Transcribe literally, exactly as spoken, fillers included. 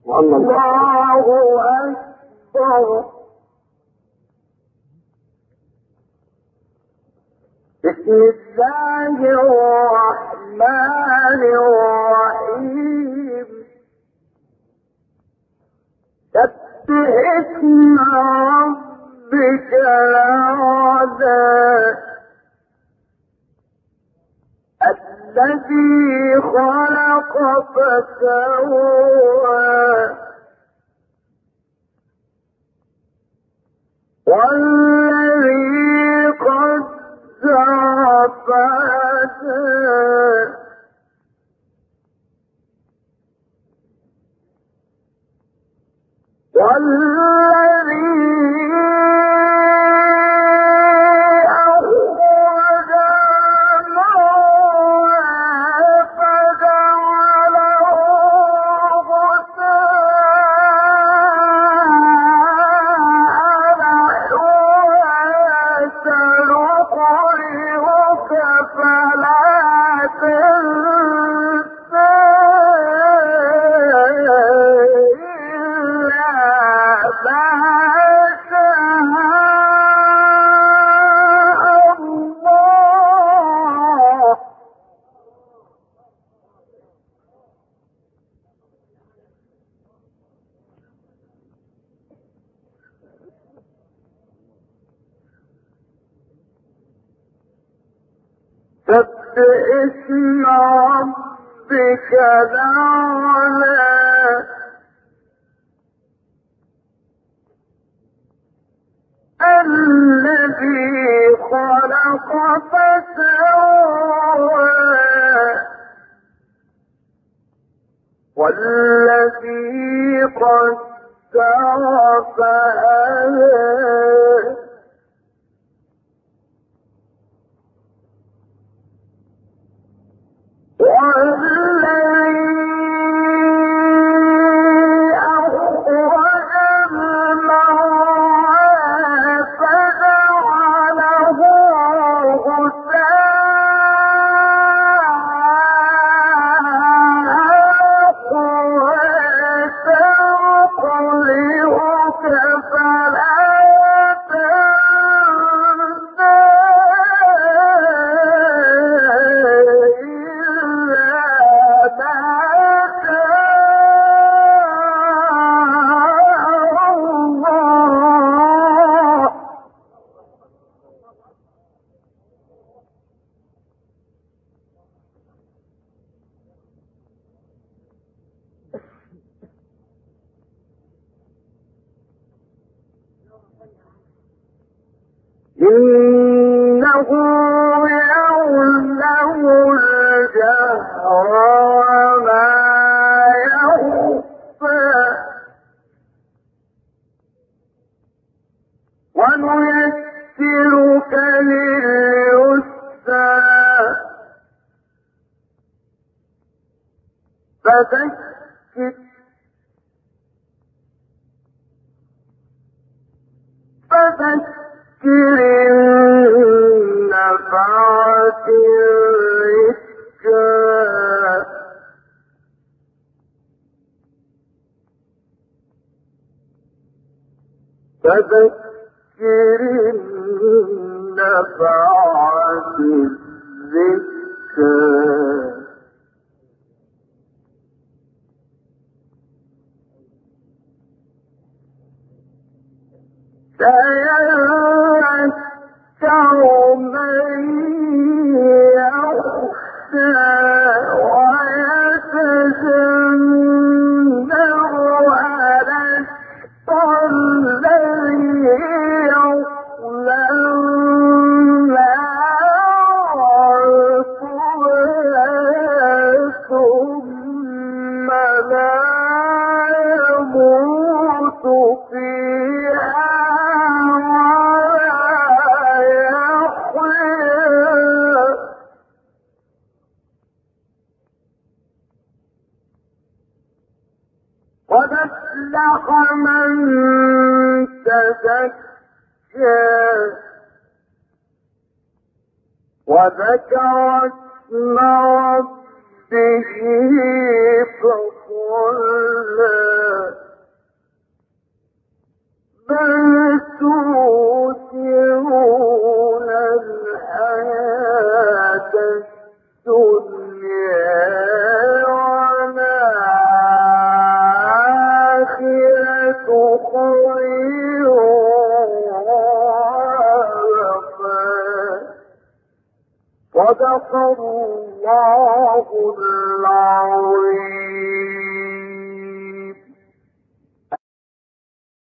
والله أكبر. بسم الله الرحمن الرحيم. سبح اسم ربك الأعلى الذي خلق فسوى والذي قدر فهدى والذي سبح اسم ربك الأعلى الذي خلق فسوى والذي قدر فهدى إنه يعلم الجهر وما يخفى ونيسرك لليسرى فذكر فذكر النفعة الذكرى فذكر النفعة الذكرى سيذكر من يخشى ويتجنبها الأشقى الذي يصلى النار ثم لا يموت فيها قد أفلح من تزكى وذكر اسم ربه فصلى خير وأبقى. صدق الله العظيم.